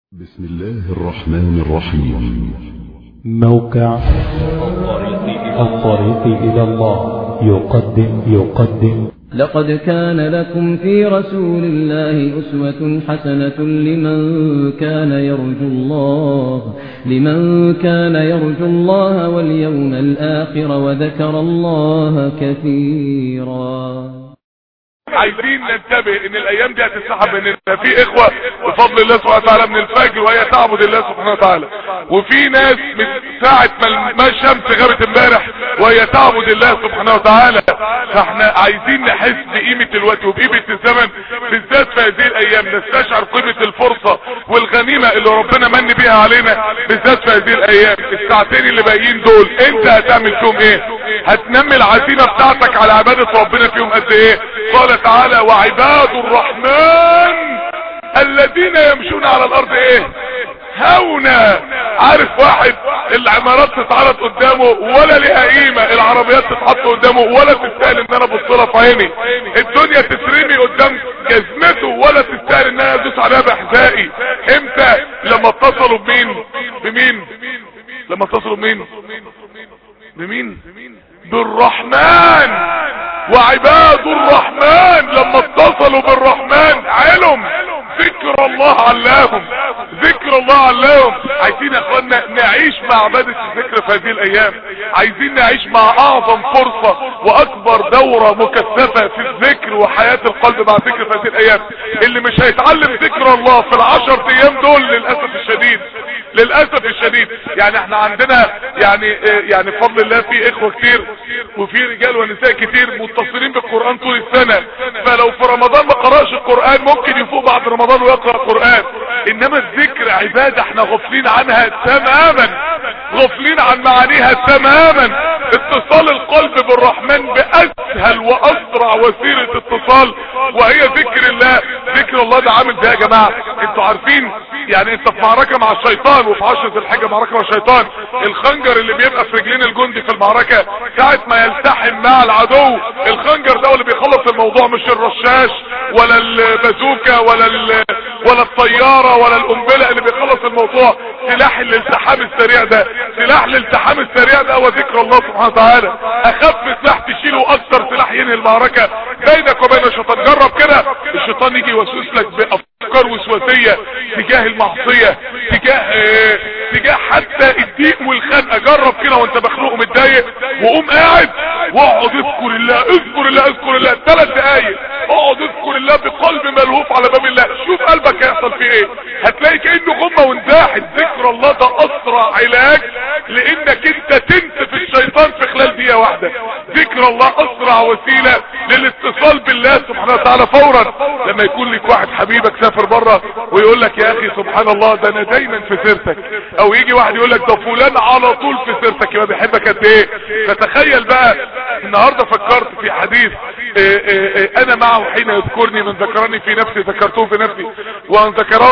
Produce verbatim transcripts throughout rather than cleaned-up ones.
بسم الله الرحمن الرحيم. موقع الطريق إلى الله يقدم يقدم لقد كان لكم في رسول الله أسوة حسنة لمن كان يرجو الله لمن كان يرجو الله واليوم الآخر وذكر الله كثيرا. عايزين ننتبه ان الايام دي هتسحب ان في اخوة بفضل الله سبحانه وتعالى من الفجر وهي تعبد الله سبحانه وتعالى، وفي ناس من ساعة ما الشمس غابت امبارح وهي تعبد الله سبحانه وتعالى. فاحنا عايزين نحس بقيمة الوقت وبقيمة الزمن بالذات في هذه الايام، نستشعر قيمة الفرصة والغنيمة اللي ربنا من بيها علينا بالذات في هذه الايام. الساعتين اللي باقيين دول انت هتعمل فيهم ايه؟ هتنمي العزيمة بتاعتك على عبادة ربنا فيهم قد ايه؟ قال تعالى وعباد الرحمن الذين يمشون على الارض ايه؟ هونا. عارف واحد العمارات تتعرض قدامه ولا لها قيمة، العربيات تتحط قدامه ولا تستاهل ان انا ابص لها في عيني، الدنيا تسرمي قدام جزمته ولا تستاهل ان انا ادوس عليها بحذائي. امتى؟ لما اتصلوا بمين؟ بمين؟ لما اتصلوا بمين؟ بمين؟ بالرحمن. وعباد الرحمن لما اتصلوا بالرحمن علم ذكر الله علاهم، ذكر الله علاهم. عايزين يا اخوانا نعيش مع عبادة الذكر في هذه الايام، عايزين نعيش مع اعظم فرصة واكبر دورة مكثفة في الذكر وحياة القلب مع ذكر في هذه الايام. اللي مش هيتعلم ذكر الله في العشر ايام دول للأسف الشديد للأسف الشديد يعني احنا عندنا يعني يعني بفضل الله في اخوة كتير وفي رجال ونساء كتير متصلين بالقرآن طول السنة، فلو في رمضان ما قرأش القرآن ممكن يفوق بعد رمضان ويقرأ القرآن. انما الذكر عبادة احنا غفلين عنها تماما، غفلين عن معانيها تماما. اتصال القلب بالرحمن باسهل واسرع وسيلة اتصال وهي ذكر الله. ذكر الله ده عامل زي يا جماعة انتوا عارفين يعني انت في معركة مع الشيطان وفي عشرة الحجة معركة مع الشيطان، الخنجر اللي بيبقى في رجلين الجندي في المعركة ساعة ما يلتحم مع العدو، الخنجر ده اللي بيخلص الموضوع مش الرشاش ولا البازوكا ولا ال... ولا الطيارة ولا القنبلة اللي بيخلص الموضوع. سلاح الالتحام السريع ده، سلاح الالتحام السريع ده هو ذكر الله سبحانه وتعالى. اخف سلاح تشيله اكثر سلاح ينهي المعركة بينك وبين الشيطان. جرب كده الشيطان يجي يوسوس لك بافكار وسواسية تجاه المعصية، تجاه اه تجاه حتى الضيق والخنقة. جرب كده وانت مخنوق ومتضايق وقوم قاعد واقعد اذكر الله اذكر الله اذكر الله ثلاث دقايق، اقعد اذكر الله بقلب ملهوف على باب الله. شوف قلبك هيحصل فيه ايه، هتلاقي كأنه غمة وانزاحت. ذكر الله ده اسرع علاج لانك انت تنسف الشيطان في خلال دقيقة واحدة. ذكر الله اسرع وسيلة للاتصال بالله سبحانه وتعالى فورا. لما يكون لك واحد حبيبك سافر بره ويقول لك يا اخي سبحان الله ده انا دايما في سيرتك، او يجي واحد يقول لك ده فلان على طول في سيرتك، يبقى بيحبك قد ايه. فتخيل بقى النهارده فكرت في حديث إيه إيه إيه انا معه حين يذكرني، من ذكرني في نفسي ذكرته في نفسي ومن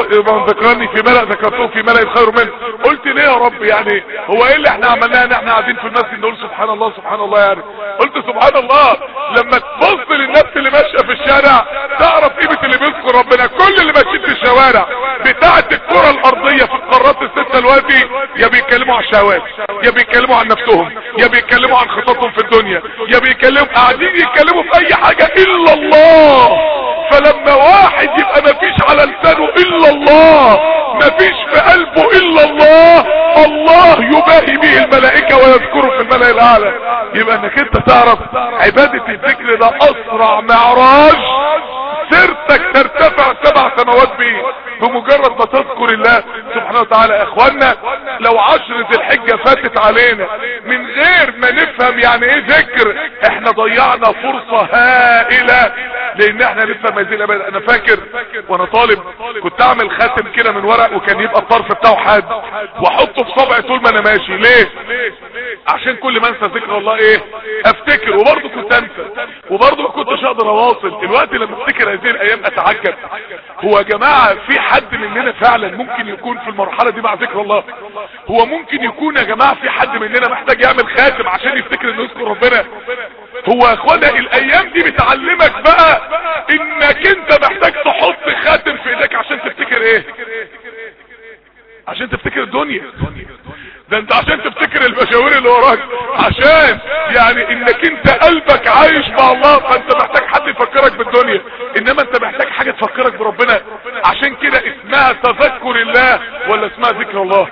ذكرني في ملأ ذكرته في ملأ خير منه. قلت ليه يا رب يعني هو ايه اللي احنا عملناه ان احنا قاعدين في المسجد نقول سبحان الله سبحان الله؟ يعني قلت سبحان الله لما تبص للناس اللي ماشيه في الشارع تعرف قيمه اللي بيذكر ربنا. كل اللي ماشيين في الشوارع بتاعه الكره الارضيه في القارات السته دلوقتي يا بيتكلموا عن الشهوات، يا بيتكلموا عن نفسهم، يا بيتكلموا عن خططهم في الدنيا، يا بيتكلموا قاعدين يتكلموا في اي حاجه الا الله. فلما واحد يبقى مفيش على لسانه الا الله، مفيش في قلبه الا الله، الله يباهي به الملائكة ويذكره في الملأ الاعلى. يبقى انك انت تعرف عبادة الذكر ده اسرع معراج سيرتك ترتفع سبع سماوات به بمجرد ما تذكر الله سبحانه وتعالى. يا اخوانا لو عشر ذي الحجة فاتت علينا من غير ما نفهم يعني ايه ذكر احنا ضيعنا فرصة هائلة لان احنا نفهم هذه العبادة. انا فاكر وانا طالب كنت اعمل خاتم كده من ورق وكان يبقى الطرف بتاعه حاد واحطه في صبعي طول ما انا ماشي. ليه؟ عشان كل ما انسى ذكر الله ايه افتكر، وبرضه كنت انسى وبرضه ما كنتش اقدر اواصل. الوقت لما افتكر هذه الايام اتعجب، هو يا جماعة في حد مننا فعلا ممكن يكون في المرحلة دي مع ذكر الله؟ هو ممكن يكون يا جماعة في حد مننا محتاج يعمل خاتم عشان يفتكر انه يذكر ربنا؟ هو يا اخوانا الايام دي بتعلمك بقى انك انت محتاج تحط خاتم في ايدك عشان تفتكر ايه؟ عشان تفتكر الدنيا، ده انت عشان تفتكر المشاوير اللي وراك، عشان يعني انك انت قلبك عايش مع الله، فانت محتاج حد يفكرك بالدنيا، انما انت محتاج حاجة تفكرك بربنا. عشان كده اسمها تذكر الله ولا اسمها ذكر الله؟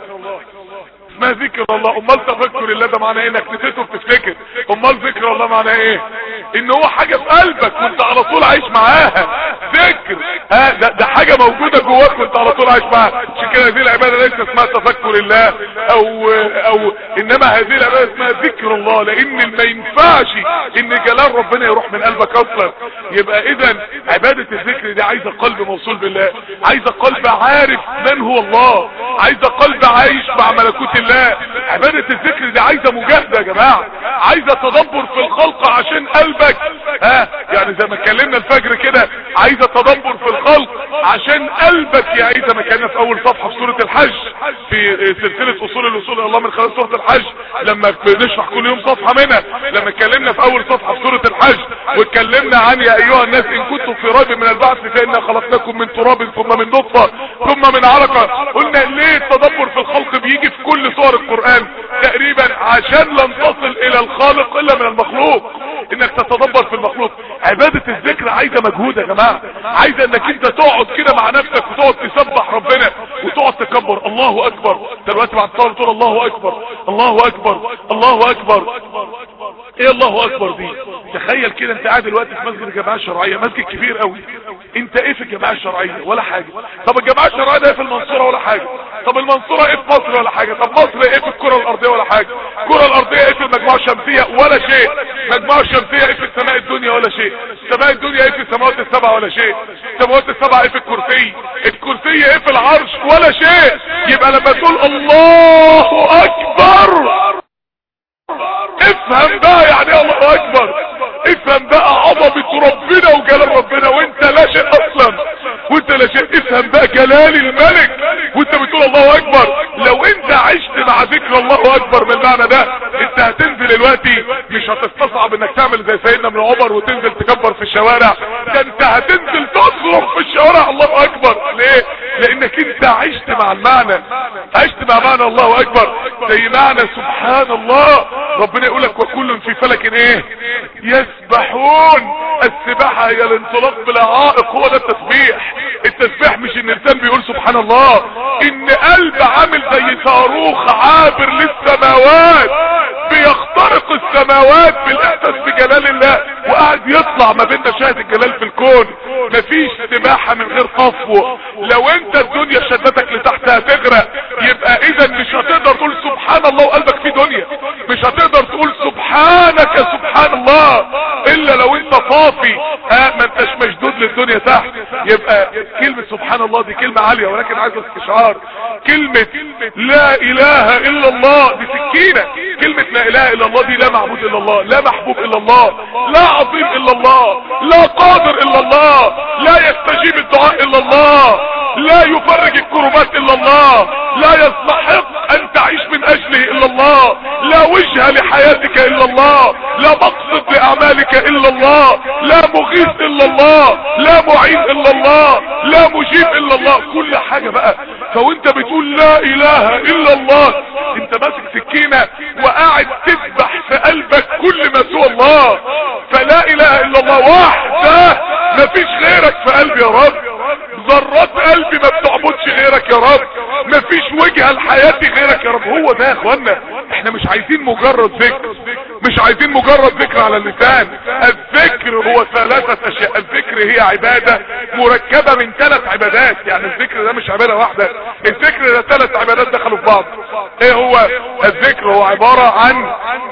اسمها ذكر الله. امال تذكر الله ده معناه ايه؟ انك نسيته بتفتكر. امال ذكر الله معناه ايه؟ ان هو حاجة في قلبك وانت على طول عايش معاها. ذكر ها ده, ده حاجة موجودة جواك وانت على طول عايش معاها. عشان كده هذه العبادة ليس اسمها تذكر الله او او انما هذه العبادة اسمها ذكر الله، لان ما ينفعش ان جلال ربنا يروح من قلبك اصلا. يبقى اذا عبادة الذكر دي عايزة قلب موصول بالله، عايزة قلب عارف من هو الله، عايزة قلب عايش مع ملكوت الله. عبادة الذكر دي عايزة مجاهدة يا جماعة، عايزة تدبر في الخلق عشان قلبك ها يعني زي ما اتكلمنا الفجر كده، عايزة تدبر في الخلق عشان قلبك يعيد. زي ما كنا في اول صفحة في سورة الحج في سلسلة اصول الوصول الى الله من خلال سورة الحج، لما بنشرح كل يوم صفحة منها، لما اتكلمنا في اول صفحة في سورة الحج واتكلمنا عن يا ايها الناس ان كنتم في ريب من البعث فإنا خلقناكم من تراب ثم من نطفة ثم من علقة. قلنا ليه التدبر في الخلق بيجي في كل سور القرآن تقريبا؟ عشان لن تصل الى الخالق الا من المخلوق، انك تتدبر في المخلوق. عبادة الذكر عايزة مجهود يا جماعة، عايزة انك انت تقعد كده مع نفسك وتقعد تسبح ربنا وتقعد تكبر الله اكبر. دلوقتي بعد الصلاة تقول الله اكبر الله اكبر الله اكبر. ايه الله اكبر دي؟ تخيل كده انت قاعد دلوقتي في مسجد الجماعة الشرعية، مسجد كبير قوي، انت ايه في الجماعة الشرعية؟ ولا حاجة. طب الجماعة الشرعية ده ايه في المنصورة؟ ولا حاجة. طب المنصورة ايه في مصر؟ ولا حاجة. طب مصر ايه في الكرة الارضية؟ ولا حاجة. الكرة الارضية ايه في المجموعة الشمسية؟ ولا شيء. المجموعة الشمسية ايه في السماء الدنيا؟ ولا شيء. السماء الدنيا ايه في السماوات السبعة؟ ولا شيء. السماوات السبعة ايه في الكرسي؟ الكرسي ايه في العرش؟ ولا شيء. يبقى لما تقول الله اكبر افهم بقى يعني ايه الله اكبر، افهم بقى عظمة ربنا وجلال ربنا وانت لا شيء اصلا، وانت لا شيء. افهم بقى جلال الملك وانت بتقول الله اكبر. لو انت عشت مع ذكر الله اكبر بالمعنى ده، انت هتنزل دلوقتي مش هتستصعب انك تعمل زي سيدنا ابن عمر وتنزل تكبر في الشوارع، ده انت هتنزل تصرخ في الشوارع الله اكبر. ليه؟ لانك انت عشت مع المعنى، عشت مع معنى الله اكبر. زي معنى سبحان الله، ربنا يقولك وكل في فلك ايه يسبحون. السباحة هي الانطلاق بلا عائق، هو ده التسبيح. التسبيح مش ان الانسان بيقول سبحان الله، ان قلب عامل زي صاروخ عابر للسماوات بيخترق السماوات بالاحساس بجلال الله، وقاعد يطلع ما بين مشاهد الجلال في الكون. مفيش سباحة من غير طفو. لو انت الدنيا شدتك لتحت هتغرق. يبقى اذا مش هتقدر تقول سبحان الله وقلبك في دنيا، مش هتقدر تقول سبحانك سبحان الله الا لو انت صافي ها ما انتش مشدود للدنيا تحت. يبقى كلمة سبحان الله دي كلمة عالية ولكن عايزة استشعار. كلمة لا اله الا الله دي سكينة. كلمة لا اله الا الله دي لا معبود الا الله، لا محبوب الا الله، لا عظيم الا الله، لا قادر الا الله، لا يستجيب الدعاء الا الله، لا يفرج الكربات الا الله، لا يستحق ان تعيش من اجله الا الله، لا وجه لحياتك الا الله، لا مقصد لاعمالك الا الله، لا مغيث الا الله، لا معين الا الله، لا مجيب الا الله. كل حاجة بقى. فوانت بتقول لا اله الا الله انت ماسك سكينة وقاعد تذبح في قلبك كل ما سوى الله. فلا اله الا الله وحده، مفيش غيرك في قلبي يا رب، ذرات قلبي ما بتعبدش غيرك يا رب، مفيش وجهة لحياتي غيرك يا رب. هو ده يا اخوانا، احنا مش عايزين مجرد ذكر، مش عايزين مجرد ذكر على اللسان. الذكر هو ثلاثة اشياء. الذكر هي عبادة مركبة من ثلاث عبادات، يعني الذكر ده مش عبادة واحدة، الذكر ده ثلاث عبادات دخلوا في بعض. ايه هو الذكر؟ هو عبارة عن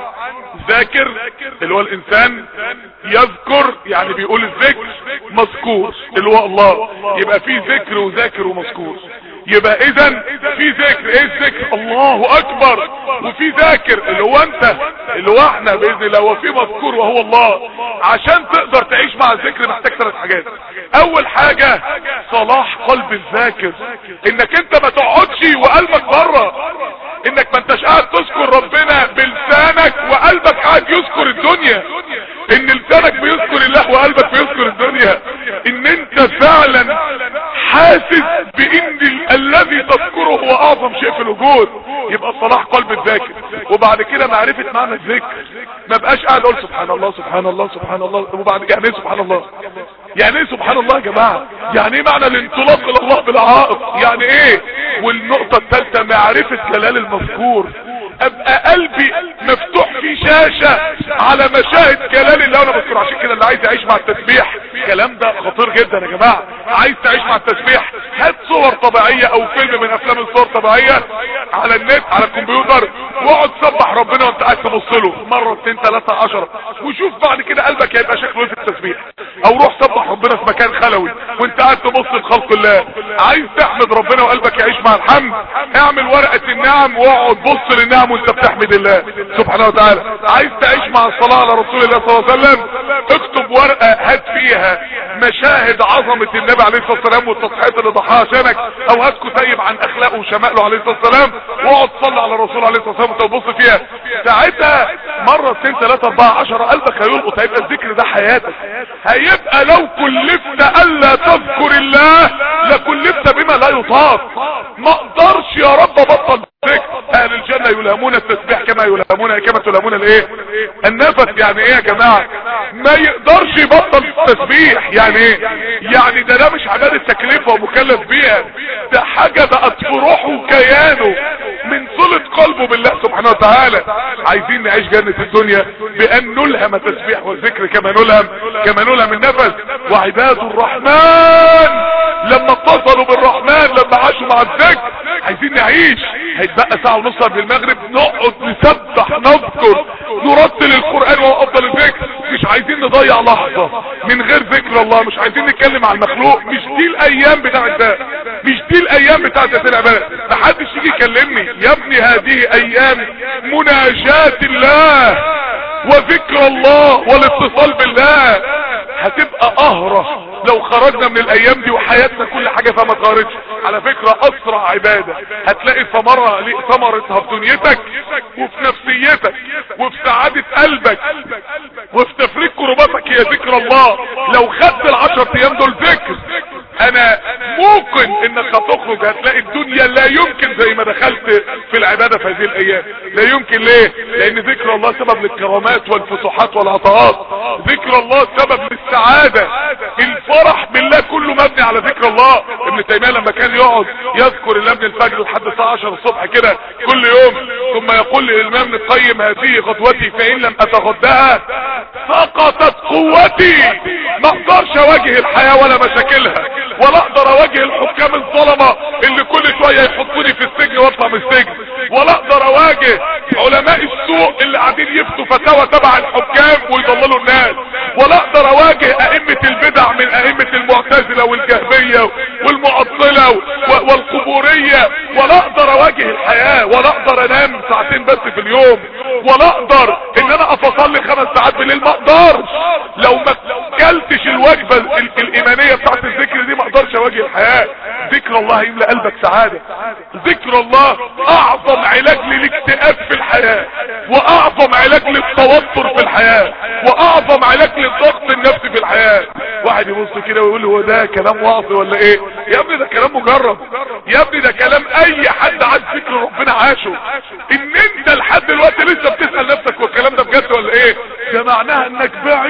ذاكر اللي هو الانسان يذكر، يعني بيقول الذكر مذكور اللي هو الله، يبقى في ذكر وذاكر ومذكور. يبقى اذا في ذكر. ايه الذكر؟ الله اكبر. وفي ذاكر اللي هو انت اللي هو احنا باذن الله، وفي مذكور وهو الله. عشان تقدر تعيش مع الذكر محتاج ثلاث حاجات. اول حاجة صلاح قلب الذاكر، انك انت ما تقعدش وقلبك بره، انك ما انتش قاعد تذكر ربنا بلسانك وقلبك قاعد يذكر الدنيا، ان لسانك بيذكر الله وقلبك بيذكر الدنيا، ان انت فعلا حاسس بان الذي تذكره هو اعظم شيء في الوجود. يبقى صلاح قلب الذاكر، وبعد كده معرفة معنى الذكر. ما بقاش قاعد اقول سبحان الله سبحان الله سبحان الله، وبعد يعني ايه سبحان الله؟ يعني ايه سبحان الله يا جماعة؟ يعني ايه معنى الانطلاق الى الله بالعائق؟ يعني ايه؟ والنقطة الثالثة معرفة جلال المذكور. ابقى قلبي مفتوح في شاشة على مشاهد جلال الله وانا بذكر. عشان كده اللي عايز يعيش مع التسبيح، الكلام ده خطير جدا يا جماعة. عايز تعيش مع التسبيح، هات صور طبيعية او فيلم من افلام الصور طبيعية على النت على الكمبيوتر، واقعد سبح ربنا وانت قاعد تبص له مرة اتنين تلاتة عشرة، وشوف بعد كده قلبك هيبقى شكله في التسبيح. او روح سبح ربنا في مكان خلوي وانت قاعد تبص لخلق الله. عايز تحمد ربنا وقلبك يعيش مع الحمد، اعمل ورقة النعم واقعد بص للنعم وانت بتحمد الله سبحانه وتعالى. عايز تعيش مع الصلاة على رسول الله صلى الله عليه وسلم، اكتب ورقة هات فيها مشاهد عظمة النبي عليه الصلاة والسلام والتضحيات اللي ضحاها عشانك، او هات كتيب عن اخلاقه وشمائله عليه الصلاة والسلام، واقعد صلي على الرسول عليه الصلاة والسلام وانت تبص فيها. ساعتها مرة اتنين تلاتة اربعة عشرة قلبك هيلقط، هيبقى الذكر ده حياتك. هيبقى لو كلفت الا تذكر الله لكلفت بما لا يطاق. ما اقدرش يا رب ابطل ذكر. اهل الجنة يلهمون التسبيح كما يلهمون كما تلهمون الايه؟ النفس. يعني ايه يا جماعة؟ ما يقدرش يبطل التسبيح. يعني ايه؟ يعني ده ده مش عبادة تكليفه ومكلف بيها، ده حاجة بقت في روحه وكيانه من صلة قلبه بالله سبحانه وتعالى. عايزين نعيش جنة الدنيا بان نلهم التسبيح والذكر كما نلهم كما نلهم النفس. وعباد الرحمن لما اتصلوا بالرحمن لما عاشوا مع الذكر. عايزين نعيش، هيتبقى ساعة ونص قبل المغرب نقعد نسبح نذكر نرتل القرآن وهو افضل الذكر. مش عايزين نضيع لحظة من غير ذكر الله، مش عايزين نتكلم عن المخلوق. مش دي الايام بتاعت ده، مش دي الايام بتاعت هذه العبادة. محدش يجي يكلمني يا ابني هذه ايام مناجاة الله وذكر الله والاتصال بالله. هتبقى قهرة لو خرجنا من الايام دي وحياتنا كل حاجة فيها ما اتغيرتش. على فكرة اسرع عبادة هتلاقي ثمرة ثمرتها في دنيتك وفي نفسيتك وفي سعادة قلبك وفي تفريج كرباتك هي ذكر الله. لو خدت العشر ايام دول ذكر، انا ممكن انك هتخرج هتلاقي الدنيا لا يمكن زي ما دخلت في العبادة في هذه الايام. لا يمكن. ليه؟ لان ذكر الله سبب للكرامات والفتوحات والعطاءات. ذكر الله سبب للسعادة. الفرح بالله كله مبني على ذكر الله. ابن تيمية لما كان يقعد يذكر الله من الفجر لحد الساعة عشرة الصبح كده كل يوم، ثم يقول للامام ابن القيم هذه غدوتي فان لم اتغداها سقطت قوتي. ما اقدرش اواجه الحياة ولا مشاكلها، ولا اقدر اواجه الحكام الظلمة اللي كل شوية يحطوني في السجن واطلع من السجن، ولا اقدر اواجه علماء السوء اللي قاعدين يفتوا فتاوى تبع الحكام ويضللوا الناس، ولا اقدر اواجه ائمة البدع من ائمة المعتزلة والجهمية والمعطلة والقبورية، ولا اقدر اواجه الحياة، ولا اقدر انام ساعتين بس في اليوم، ولا اقدر ان انا افصل لي خمس ساعات بالليل. ما اقدرش لو ما كلتش الوجبة الايمانية بتاعت الذكر دي، ما اقدرش اواجه الحياة. ذكر الله يملأ قلبك سعادة. ذكر الله اعظم علاج للاكتئاب في الحياة، واعظم علاج للتوتر في الحياة، واعظم علاج للضغط النفسي في الحياة. واحد يبص كده ويقول هو ده كلام واطي ولا ايه؟ يا ابني ده كلام مجرب، يا ابني ده كلام اي حد عايز ذكر ربنا عاشه. ان انت لحد دلوقتي لسه بتسأل نفسك والكلام ده بجد ولا ايه؟ ده معناها انك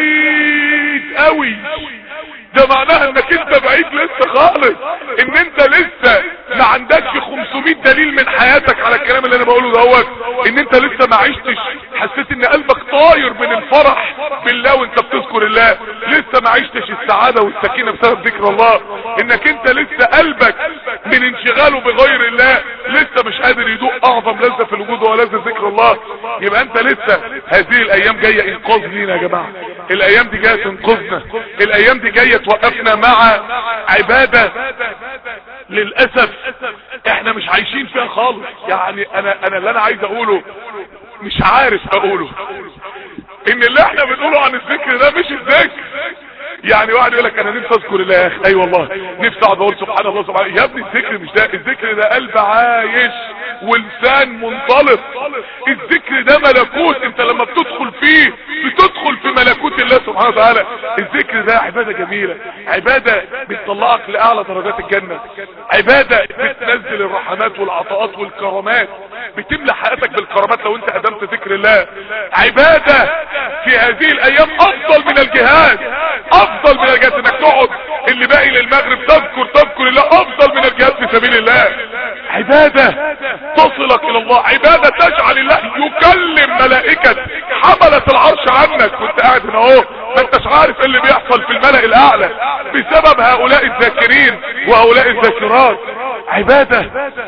بعيد قوي، ده معناها انك انت بعيد لسه خالص، ان انت لسه ما عندكش خمسمائة دليل من حياتك على الكلام اللي انا بقوله دوت. ان انت لسه ما عشتش، حسيت ان قلبك طاير من الفرح بالله وانت بتذكر الله، لسه ما عشتش السعادة والسكينة بسبب ذكر الله، انك انت لسه قلبك من انشغاله بغير الله لسه مش قادر يدوق اعظم لذة في الوجود وهو لذة ذكر الله. يبقى انت لسه هذه الايام جاية انقاذ لينا يا جماعة. الايام دي جاية تنقذنا، الايام دي جاية توقفنا مع عبادة للأسف احنا مش عايشين فيها خالص. يعني انا انا اللي انا عايز اقوله مش عارف اقوله، ان اللي احنا بنقوله عن الذكر ده مش الذكر. يعني واحد يقول لك انا نفسي اذكر الله يا اخي، اي والله نفسي اقعد اقول سبحان الله سبحان الله. يا ابني الذكر مش ده، الذكر ده قلب عايش ولسان منطلق. الذكر ده ملكوت، انت لما بتدخل فيه بتدخل في ملكوت الله سبحانه سبحانه وتعالى. الذكر ده عبادة جميلة، عبادة بتطلعك لأعلى درجات الجنة، عبادة بتنزل الرحمات والعطاءات والكرامات، بتملى حياتك بالكرامات لو انت قدمت ذكر الله. عبادة في هذه الايام افضل من الجهاد، افضل من الجهاد انك تقعد اللي باقي للمغرب تذكر تذكر الله، افضل من الجهاد في سبيل الله. عبادة تصلك الى الله، عبادة تجعل الله يكلم ملائكة حملة العرش عنك وانت قاعد هنا اهو، ما انتش عارف ايه اللي بيحصل في الملأ الاعلى بسبب هؤلاء الذاكرين وهؤلاء الذاكرات. عبادة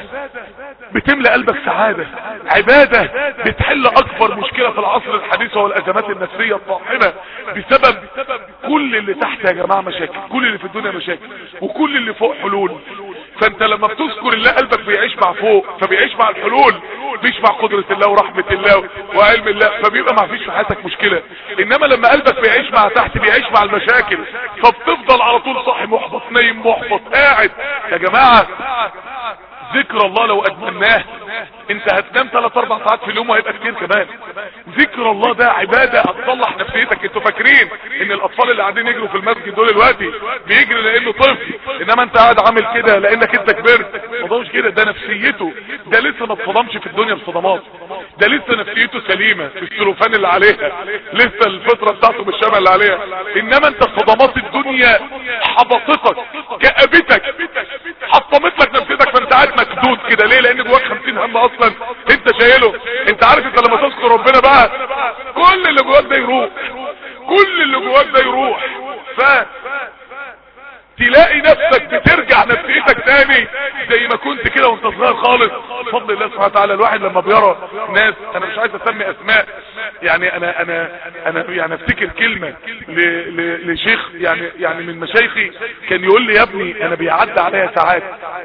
بتملأ قلبك سعادة، عبادة بتحل اكبر مشكلة في العصر الحديث وهو الازمات النفسية الطاحنة بسبب كل اللي تحت يا جماعة مشاكل، كل اللي في الدنيا مشاكل وكل اللي فوق حلول. فانت لما بتذكر الله قلبك بيعيش مع فوق، فبيعيش مع الحلول، مش مع قدرة الله ورحمة الله وعلم الله، فبيبقى ما فيش في حياتك مشكلة. انما لما قلبك بيعيش مع تحت بيعيش مع المشاكل، فبتفضل على طول صاحي محبط نايم محبط قاعد. يا جماعة ذكر الله لو ادمناه انت هتنام ثلاث اربع ساعات في اليوم وهيبقى كتير كمان. ذكر الله ده عبادة هتصلح نفسيتك. انتوا فاكرين ان الاطفال اللي قاعدين يجروا في المسجد دول دلوقتي بيجري لانه طفل، انما انت قاعد عامل كده لانك انت كبرت. ما مش كده، ده نفسيته، ده لسه ما اتصدمش في الدنيا بصدمات، ده لسه نفسيته سليمة في السلوفان اللي عليها، لسه الفطرة بتاعته بالشمع اللي عليها. انما انت صدمات الدنيا حبطتك كأبتك حطمت لك نفسيتك، فانت قاعد مكدود كده. ليه؟ لان جواك خمسين هم اصلا انت شايله. انت عارف انت لما تذكر ربنا بقى كل اللي جواك ده يروح، كل اللي جواك ده يروح، ف تلاقي نفسك بترجع نفسيتك تاني زي ما كنت كده وانت صغير خالص. بفضل الله سبحانه وتعالى الواحد لما بيرى ناس، انا مش عايز اسمي اسماء، يعني انا انا انا يعني افتكر كلمة ل... ل... لشيخ يعني يعني من مشايخي كان يقول لي يا ابني انا بيعدي عليا ساعات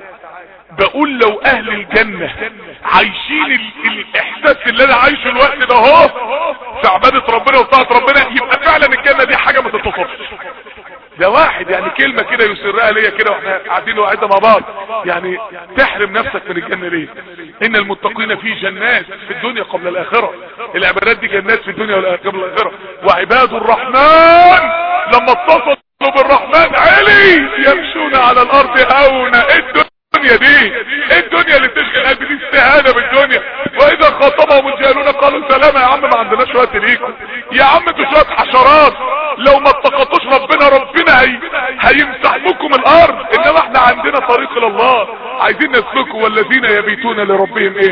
بقول لو اهل الجنة عايشين ال... الاحساس اللي انا عايشه الوقت ده اهو في عبادة ربنا وطاعة ربنا، يبقى فعلا الجنة دي حاجة ما تتوصفش. ده واحد يعني كلمة كده يسرها ليا كده واحنا قاعدين وقاعدة مع بعض، يعني تحرم نفسك من الجنة ليه؟ ان المتقين في جنات في الدنيا قبل الاخرة. العبادات دي جنات في الدنيا قبل الاخرة. وعباد الرحمن لما اتصلوا بالرحمن علي يمشون على الارض هونا. الدنيا دي الدنيا اللي تشغل قلبي دي استهانة بالدنيا. واذا خاطبهم الجاهلون قالوا سلاما. يا عم ما عندناش وقت ليكم يا عم، انتوا شوية حشرات لو ما اتقطوش ربنا ربنا هي هيمسح بكم الارض. انما احنا عندنا طريق الى الله عايزين نسلكه. والذين يبيتون لربهم ايه؟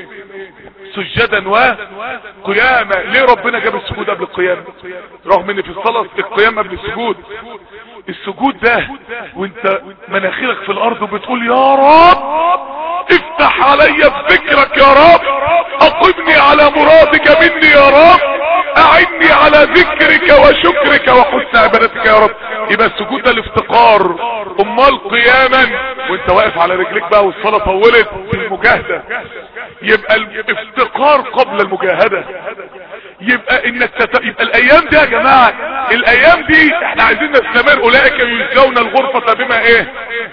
سجدا وقياما. ليه ربنا جاب السجود قبل القيام رغم ان في الصلاة القيام قبل السجود؟ السجود ده وانت مناخيرك في الارض وبتقول يا رب افتح علي بذكرك يا رب، اقبني على مرادك مني يا رب، اعني على ذكرك وشكرك وحسن عبادتك يا رب. يبقى السجود ده الافتقار. امال قياما وانت واقف على رجليك بقى والصلاة طولت في المجاهدة، يبقى الافتقار قبل المجاهدة. يبقى انك تت... يبقى الايام دي يا جماعة، الايام دي احنا عايزين نستمر. اولئك يجزون الغرفة بما ايه؟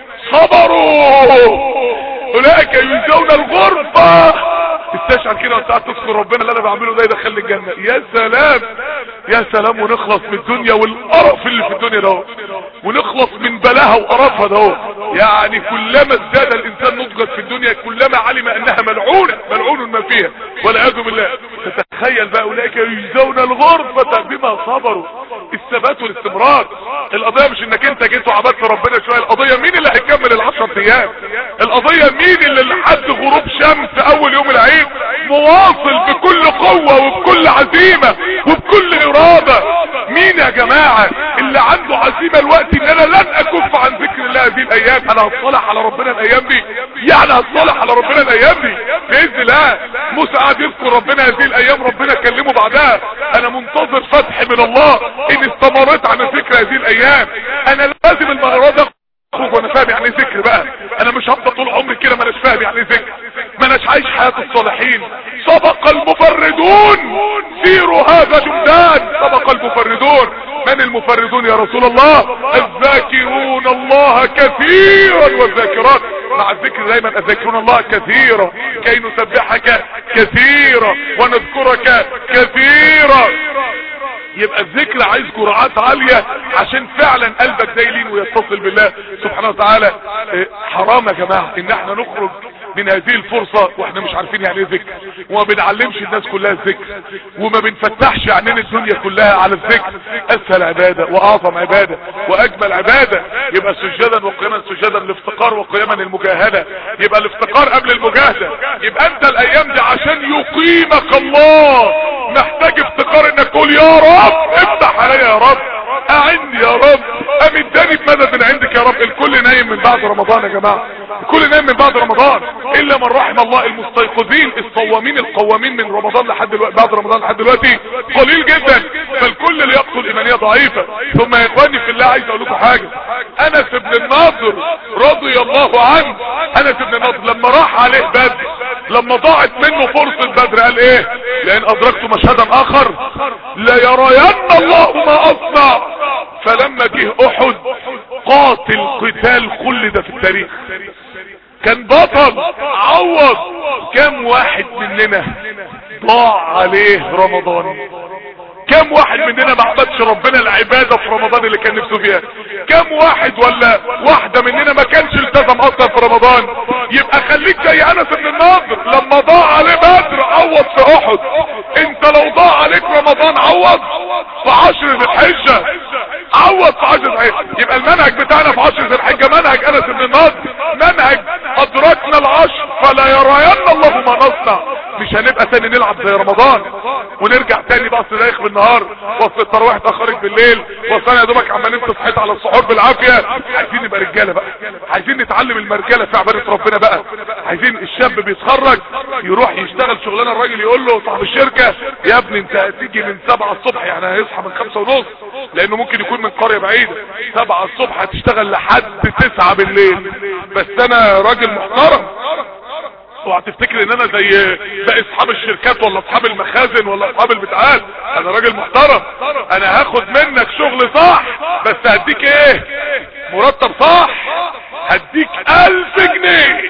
صبروا. اولئك يجزون الغرفة. استشعر كده وانت قاعد تذكر ربنا اللي انا بعمله ده يدخلني الجنة. يا سلام يا سلام. ونخلص من الدنيا والقرف اللي في الدنيا ده، ونخلص من بلاها وقرفها ده. يعني كلما ازداد الانسان نضجا في الدنيا كلما علم انها ملعونة ملعون ما فيها والعياذ بالله. تتخيل بقى اولئك يجزون الغرفة بما صبروا. الثبات والاستمرار. القضية مش انك انت جيت وعبدت ربنا شوية، القضية مين اللي هيكمل العشر ايام، القضية مين اللي لحد غروب شمس اول يوم العيد مواصل بكل قوة وبكل عزيمة وبكل ارادة. مين يا جماعة اللي عنده عزيمة الوقت ان انا لن اكف عن ذكر الله هذه الايام؟ انا هتصالح على ربنا الايام دي، يعني هتصالح على ربنا الايام دي باذن الله. موسى قاعد يذكر ربنا هذه الايام، ربنا كلمه بعدها انا منتظر فتح من الله ان استمرت عن ذكر هذه الايام. انا لازم المرة اخرج وانا فاهم يعني ذكر بقى. انا مش هفضل طول عمري كده ما اناش فاهم يعني ذكر، ما اناش عايش حياة الصالحين. سبق المفردون سيروا هذا جمدان. سبق المفردون. من المفردون يا رسول الله؟ الذاكرون الله كثيرا والذاكرات. مع الذكر دايما الذاكرون الله كثيرا كي نسبحك كثيرا ونذكرك كثيرا. يبقى الذكر عايز جرعات عالية عشان فعلا قلبك ده يلين ويتصل بالله سبحانه وتعالى. حرام يا جماعة ان احنا نخرج من هذه الفرصة واحنا مش عارفين يعني ايه ذكر، وما بنعلمش الناس كلها الذكر، وما بنفتحش عنين الدنيا كلها على الذكر. اسهل عبادة واعظم عبادة واجمل عبادة. يبقى سجدا وقياما، سجدا الافتقار وقياما المجاهدة. يبقى الافتقار قبل المجاهدة. يبقى انت الايام دي عشان يقيمك الله محتاج افتقار انك تقول يا رب افتح عليا يا رب، اعني يا رب، امدني بمدد من عندك يا رب. الكل نايم من بعد رمضان يا جماعة، الكل نايم من بعد رمضان الا من رحم الله. المستيقظين الصوامين القوامين من رمضان لحد دلوقتي، بعد رمضان لحد دلوقتي قليل جدا، فالكل لياقته الايمانيه ضعيفه. ثم يا اخواني في الله عايز اقول لكم حاجه. انس بن النضر رضي الله عنه، انس بن النضر لما راح عليه بدر، لما ضاعت منه فرصه بدر قال ايه؟ لان ادركت مشهدا اخر لا يرين الله ما اصنع. فلما جه احد قاتل قتال خلد في التاريخ، كان بطل عوض. كم واحد مننا ضاع عليه رمضان؟ كم واحد مننا ما عبدش ربنا العبادة في رمضان اللي كان نفسه فيها؟ كم واحد ولا واحدة مننا ما كانش التزم اصلا في رمضان؟ يبقى خليك زي انس بن النضر لما ضاع عليه بدر عوض في احد. انت لو ضاع عليك رمضان عوض في عشر ذي الحجة، عوض في عشر ذي الحجة. يبقى المنهج بتاعنا في عشر ذي الحجة منهج انس بن النضر، منهج ادركنا العشر فلا يرين الله ما نصنع. مش هنبقى تاني نلعب زي رمضان ونرجع تاني بقى صدايخ بالنهار، وصل التراويح تاخرك بالليل، وصلنا يا دوبك عمالين تصحيت على السحور بالعافيه. عايزين نبقى رجاله بقى، عايزين نتعلم المرجله في عباده ربنا بقى. عايزين الشاب بيتخرج يروح يشتغل شغلانه، الراجل يقول له صاحب الشركه يا ابني انت هتيجي من سبعة الصبح، يعني هيصحى من خمسة ونص لانه ممكن يكون من قريه بعيده، سبعة الصبح هتشتغل لحد تسعة بالليل. بس انا راجل محترم، وهتفتكر ان انا زي باقي اصحاب الشركات ولا اصحاب المخازن ولا اصحاب البتاعات. انا راجل محترم، انا هاخد منك شغل صح، بس هديك ايه؟ مرتب صح. هديك الف جنيه،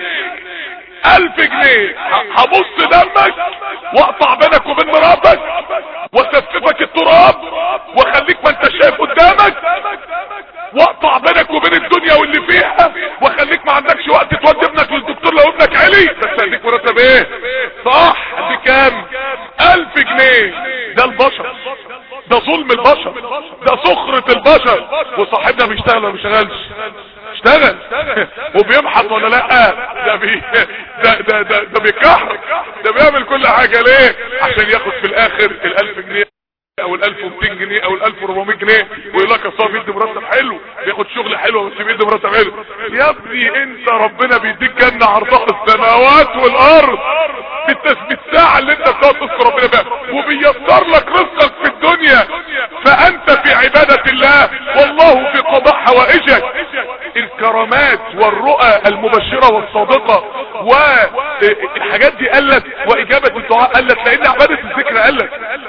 الف جنيه هبص دمك واقطع بينك وبين مراتك واسففك التراب واخليك ما انت شايف قدامك، واقطع بينك وبين الدنيا واللي فيها، واخليك ما عندكش وقت تودي ابنك للدكتور لو ابنك علي. بس هديك مرتب ايه؟ صح. هديك كام؟ الف جنيه. ده البشر، ده ظلم البشر، ده سخرة البشر. وصاحبنا بيشتغل ولا بيشتغلش؟ اشتغل وبيبحث ولا لا؟ ده بي ده ده ده, ده بيكحر، ده بيعمل كل حاجة ليه؟ عشان ياخد في الاخر الالف جنيه او الالف ومتين جنيه او الالف وربعمية جنيه، ويقول لك اصلا بيدي مرتب حلو، بياخد شغل حلو بس بيدي مرتب حلو. يا ابني انت ربنا بيديك جنة عرضها السماوات والارض بالتثبيت ساعة اللي انت بتقعد تذكر ربنا بقى، وبيسر لك رزقك في الدنيا، فانت في عبادة الله والله في قضاء حوائجك. الكرامات والرؤى المبشرة والصادقة والحاجات دي قلت، واجابة الدعاء قلت، لان عبادة الذكر قلت،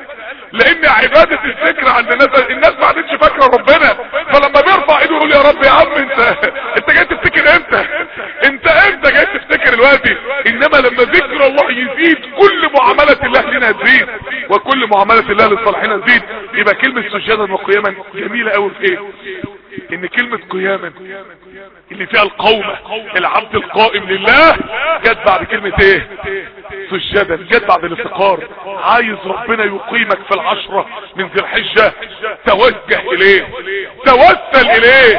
لان عبادة الذكر عند الناس الناس ما عادتش فاكره ربنا. فلما بيرفع ايده يقول يا رب يا عم انت انت جاي تفتكر امتى؟ انت امتى جاي تفتكر دلوقتي؟ انما لما ذكر الله يزيد كل معاملة الله لنا تزيد، وكل معاملة الله للصالحين تزيد. يبقى كلمة سجدا وقياما جميلة قوي في ايه؟ ان كلمة قياما اللي فيها القومة، العبد القائم لله، جت بعد كلمة ايه؟ سجدا، جت بعد الافتقار. عايز ربنا يقيمك في العشرة من ذي الحجة، توجه اليه، توسل اليه،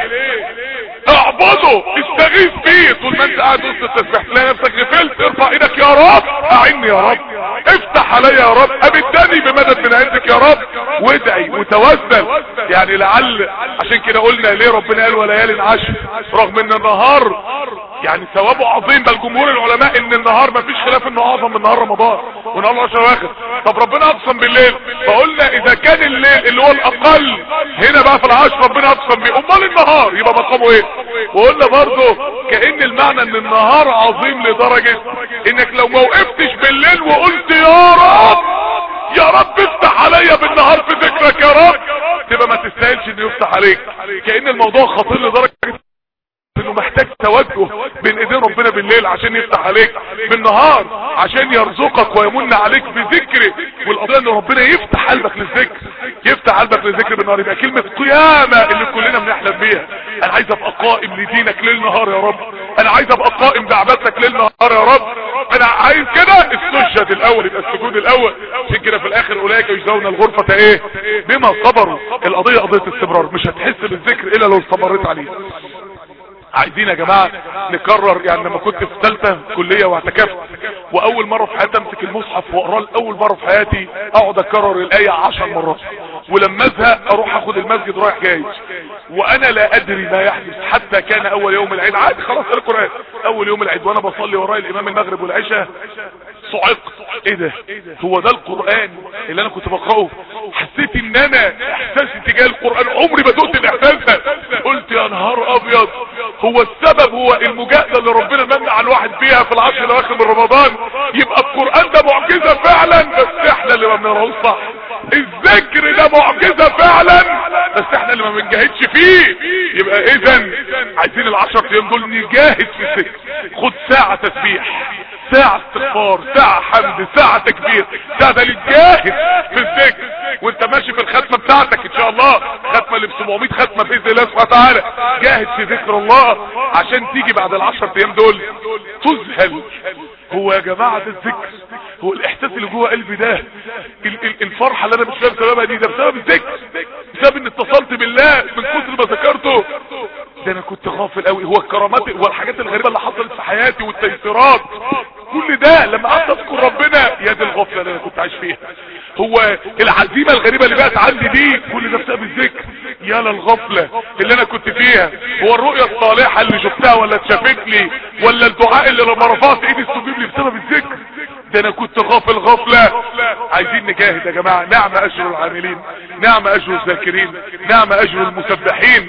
اعبده، استغيث بيه. طول ما انت قاعد وسط التسبيح تلاقي نفسك غفلت، ارفع ايدك يا رب، اعني يا رب، افتح عليا يا رب، امدني بمدد من عندك يا رب، وادعي وتوسل. يعني لعل عشان كده قلنا ليه ربنا قال وليالي عشر، رغم ان النهار يعني ثوابه عظيم، بل جمهور العلماء ان النهار ما فيش خلاف انه اعظم من نهار رمضان ونهار العشر واخر. طب ربنا اقسم بالليل، فقلنا اذا كان الليل اللي هو الاقل هنا بقى في العشر ربنا اقسم بيه، امال النهار يبقى مقامه ايه؟ وقلنا برضه كأن المعنى ان النهار عظيم لدرجة انك لو ما وقفتش بالليل وقلت يا رب يا رب افتح عليا بالنهار في ذكرك يا رب، تبقى ما تستاهلش انه يفتح عليك. كأن الموضوع خطير لدرجة انه محتاج توجه بين ايدين ربنا بالليل عشان يفتح عليك بالنهار. عشان يرزقك ويمن عليك بذكره. والقضيه ان ربنا يفتح قلبك للذكر، يفتح قلبك للذكر بالنهار، يبقى كلمه قيامه اللي كلنا بنحلم بيها. انا عايز ابقى قائم لدينك ليل نهار يا رب، انا عايز ابقى قائم بعبادتك ليل نهار يا رب، انا عايز كده. السجد الاول يبقى السجود الاول، عشان كده في الاخر اولئك يجزون الغرفه ايه بما صبروا. القضيه قضيه استمرار، مش هتحس بالذكر الا لو استمريت عليه. عايزين يا جماعة نكرر، يعني لما كنت في ثالثة كلية واعتكفت واول مرة في حياتي امسك المصحف واقراه لاول مرة في حياتي، اقعد اكرر الاية عشر مرات، ولما ازهق اروح اخد المسجد رايح جاي وانا لا ادري ما يحدث. حتى كان اول يوم العيد عادي خلاص القرآن، اول يوم العيد وانا بصلي وراي الامام المغرب والعشاء صعقت، ايه ده؟ هو ده القرآن اللي انا كنت بقرأه؟ حسيت ان انا احساسي تجاه القرآن عمري ما دقت الاحساس ده. قلت يا نهار ابيض، هو السبب هو المجاهدة اللي ربنا من على الواحد فيها في العشر الاواخر من رمضان. يبقى القرآن ده معجزة فعلا، بس احنا اللي ما بنقراهوش صح. الذكر ده معجزة فعلا، بس احنا اللي ما بنجاهدش فيه. يبقى اذا عايزين العشر ايام دول نجاهد في الذكر. خد ساعة تسبيح، ساعة استغفار، ساعة حمد، ساعة تكبير، ساعة للجاهد في الذكر. وانت ماشي في الختمة بتاعتك ان شاء الله، ختمة اللي ب سبعمية ختمة باذن الله سبحانه وتعالى، جاهد في ذكر الله عشان تيجي بعد العشر ايام دول تذهل. هو يا جماعة الذكر، هو الاحساس اللي جوه قلبي ده، الفرحة اللي انا مش فاهم سببها دي، ده بسبب الذكر، بسبب ان اتصلت بالله من كتر ما ذكرته. ده انا كنت غافل قوي. هو الكرامات والحاجات الغريبة اللي حصلت في حياتي والتيسيرات، كل ده لما قعدت اذكر ربنا، يا دي الغفلة اللي انا كنت عايش فيها. هو العزيمة الغريبة اللي بقت عندي دي، كل ده بسبب الذكر. يا للغفلة اللي انا كنت فيها. هو الرؤية الصالحة اللي شفتها ولا اتشافت لي، ولا الدعاء اللي لما رفعت ايدي استجيب لي بسبب الذكر؟ ده انا كنت غافل غفلة. عايزين نجاهد يا جماعة. نعم اجر العاملين، نعم اجر الذاكرين، نعم اجر المسبحين،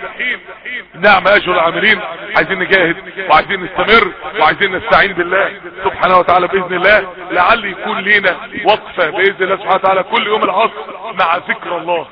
نعم اجر العاملين. عايزين نجاهد وعايزين نستمر وعايزين نستعين بالله سبحانه وتعالى باذن الله، لعل يكون لينا وقفة باذن الله سبحانه وتعالى كل يوم العصر مع ذكر الله.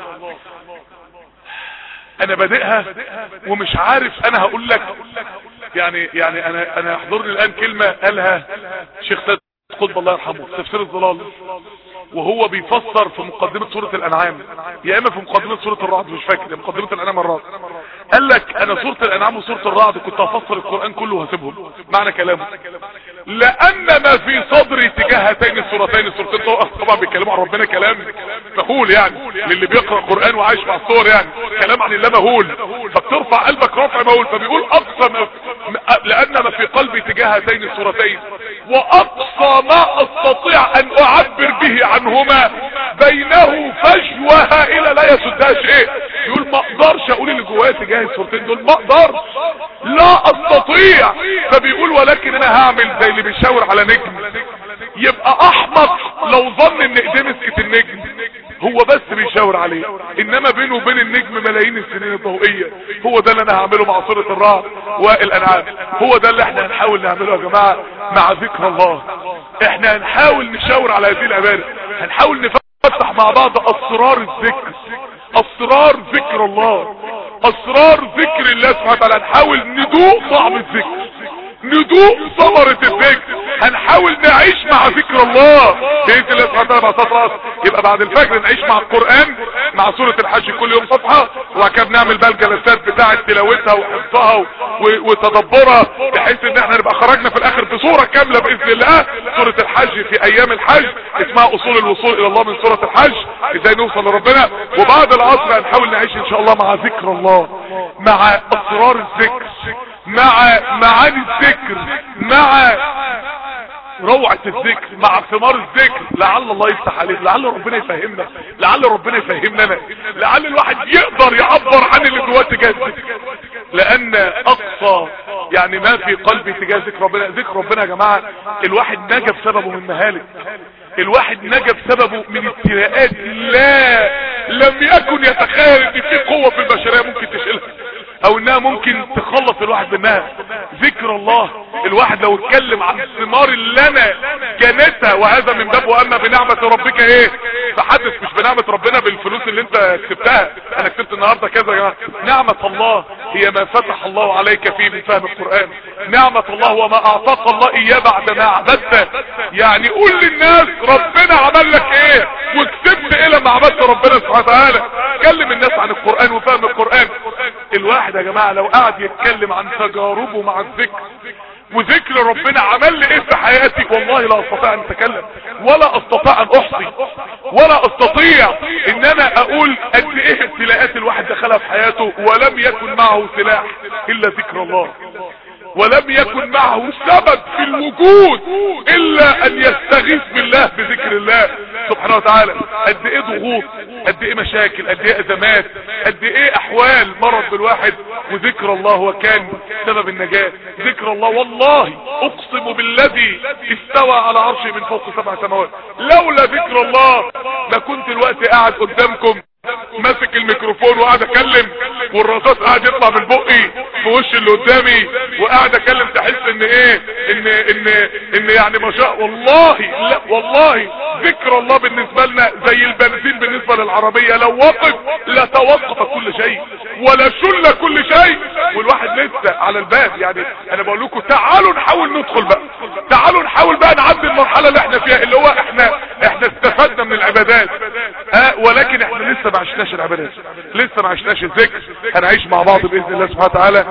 انا بادئها ومش عارف انا هقول لك، يعني يعني انا انا يحضرني الان كلمة قالها شيخ سيد قطب الله يرحمه في تفسير الظلال، وهو بيفسر في مقدمة سورة الانعام، يا اما في مقدمة سورة الرعد مش فاكر، مقدمة الانعام الرعد. قال لك انا سورة الانعام وسورة الرعد كنت هفسر القرآن كله وهسيبهم. معنى كلامه لان ما في صدري تجاه هاتين السورتين، السورتين طبعا بيتكلموا عن ربنا، كلام مهول يعني للي بيقرأ قرآن وعايش مع الصور، يعني كلام عن الله مهول، فبترفع قلبك رفع مهول. فبيقول اقصى ما لان ما في قلبي تجاه هاتين السورتين واقصى ما استطيع ان اعبر به عنهما بينه فجوة الى لا يسدها شيء. يقول ما اقدرش اقول اللي جوايا تجاه السورتين دول، ما اقدرش، لا استطيع. فبيقول ولكن انا هعمل زي اللي بيشاور على نجم، يبقى احمق لو ظن ان ايديه مسكت النجم، هو بس بيشاور عليه، انما بينه وبين النجم ملايين السنين الضوئية. هو ده اللي انا هعمله مع سورة الرعد والانعام، هو ده اللي احنا هنحاول نعمله يا جماعة مع ذكر الله. احنا هنحاول نشاور على هذه العبادة، هنحاول نفتح مع بعض اسرار الذكر، اسرار ذكر الله، اسرار ذكر الله سبحانه وتعالى. هنحاول ندوق طعم الذكر، ندوق ثمرة الذكر، هنحاول نعيش مع ذكر الله باذن الله سبحانه وتعالى. مع صلاة يبقى بعد الفجر نعيش مع القرآن مع سورة الحج كل يوم صفحة، وبعد كده بنعمل بقى الجلسات بتاعة تلاوتها وحفظها وتدبرها، بحيث ان احنا نبقى خرجنا في الاخر بصورة كاملة باذن الله. سورة الحج في ايام الحج اسمها اصول الوصول الى الله من سورة الحج، ازاي نوصل لربنا. وبعد العصر هنحاول نعيش ان شاء الله مع ذكر الله، مع اسرار الذكر، مع معاني الذكر، مع روعة الذكر، مع ثمار الذكر. لعل الله يفتح عليك، لعل ربنا يفهمنا، لعل ربنا يفهمنا، لعل الواحد يقدر يعبر عن اللي جواه تجاه الذكر. لان اقصى يعني ما في قلبي تجاه ذكر ربنا، ذكر ربنا يا جماعة الواحد نجا بسببه من مهالك، الواحد نجا بسببه من ابتلاءات لا لم يكن يتخيل ان في قوة في البشرية ممكن تشيلها. او انها ممكن تخلص الواحد منها. ذكر الله، الواحد لو اتكلم عن الثمار اللي انا جنتها، وهذا من باب واما بنعمة ربك ايه فحدث، مش بنعمة ربنا بالفلوس اللي انت كسبتها. انا كسبت النهاردة كذا يا جماعة. نعمة الله هي ما فتح الله عليك فيه من فهم القرآن. نعمة الله وما اعطاك الله اياه بعد ما عبدته. يعني قول للناس ربنا عمل لك ايه وكسبت ايه لما عبدت ربنا سبحانه وتعالى. كلم الناس عن القرآن وفهم القرآن. الواحد يا جماعة لو قعد يتكلم عن تجاربه مع الذكر وذكر ربنا عمل لي ايه في حياتي، والله لا استطيع ان اتكلم، ولا استطيع ان احصي، ولا استطيع ان انا اقول قد ايه ابتلاءات الواحد دخلها في حياته ولم يكن معه سلاح الا ذكر الله، ولم يكن معه سبب في الوجود الا ان يستغيث بالله بذكر الله سبحانه وتعالى. قد ايه ضغوط، قد ايه مشاكل، قد ايه ازمات، قد ايه احوال مرض بالواحد، وذكر الله هو كان سبب النجاة. ذكر الله، والله اقسم بالذي استوى على عرشه من فوق سبع سماوات، لولا ذكر الله لكنت الوقت قاعد قدامكم ماسك الميكروفون وقاعد اتكلم والرصاص قاعد يطلع من بقي في وش اللي قدامي وقاعد اتكلم، تحس ان ايه ان ان ان يعني ما شاء والله. لا والله ذكر الله بالنسبه لنا زي البنزين بالنسبه للعربيه، لو وقف لتوقف كل شيء ولا شل كل شيء، والواحد لسه على الباب. يعني انا بقول لكم تعالوا نحاول ندخل بقى، تعالوا نحاول بقى نعدي المرحله اللي احنا فيها، اللي هو احنا احنا استفدنا من العبادات ها، ولكن احنا لسه ما عشناش العبادات، لسه ما عشناش الذكر. هنعيش مع بعض باذن الله سبحانه وتعالى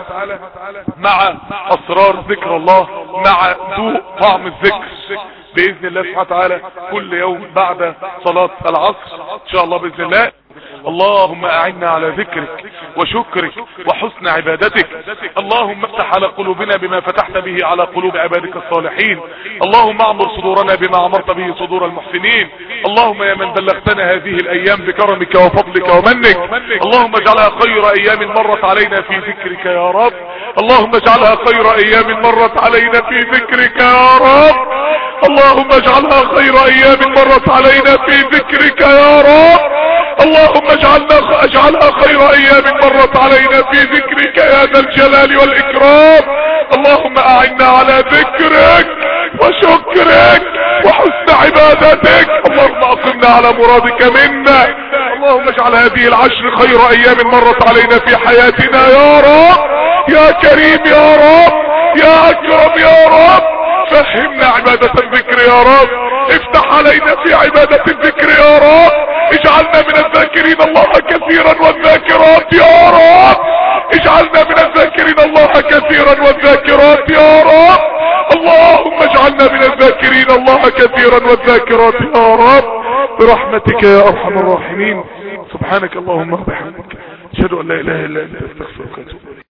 مع اسرار ذكر الله، مع ذوق طعم الذكر باذن الله سبحانه وتعالى كل يوم بعد صلاة العصر ان شاء الله باذن الله. اللهم اعنا على ذكرك وشكرك وحسن عبادتك. اللهم افتح على قلوبنا بما فتحت به على قلوب عبادك الصالحين. اللهم اعمر صدورنا بما عمرت به صدور المحسنين. اللهم يا من بلغتنا هذه الايام بكرمك وفضلك ومنك، اللهم اجعلها خير ايام مرت علينا في ذكرك يا رب. اللهم اجعلها خير ايام مرت علينا في ذكرك يا رب. اللهم اجعلها خير ايام مرت علينا في ذكرك يا رب. اللهم اجعلنا اجعلها خير ايام مرت علينا في ذكرك يا ذا الجلال والاكرام. اللهم اعنا على ذكرك وشكرك وحسن عبادتك. اللهم اقمنا على مرادك منا. اللهم اجعل هذه العشر خير ايام مرت علينا في حياتنا يا رب، يا كريم يا رب، يا اكرم يا رب. فهمنا عبادة الذكر يا رب، افتح علينا في عبادة الذكر يا رب. اجعلنا من الذاكرين الله كثيرا والذاكرات يا رب. اجعلنا من الذاكرين الله كثيرا والذاكرات يا رب. اللهم اجعلنا من الذاكرين الله كثيرا والذاكرات يا رب برحمتك يا ارحم الراحمين. سبحانك اللهم وبحمدك، اشهد ان لا اله الا انت، استغفرك واتوب اليك.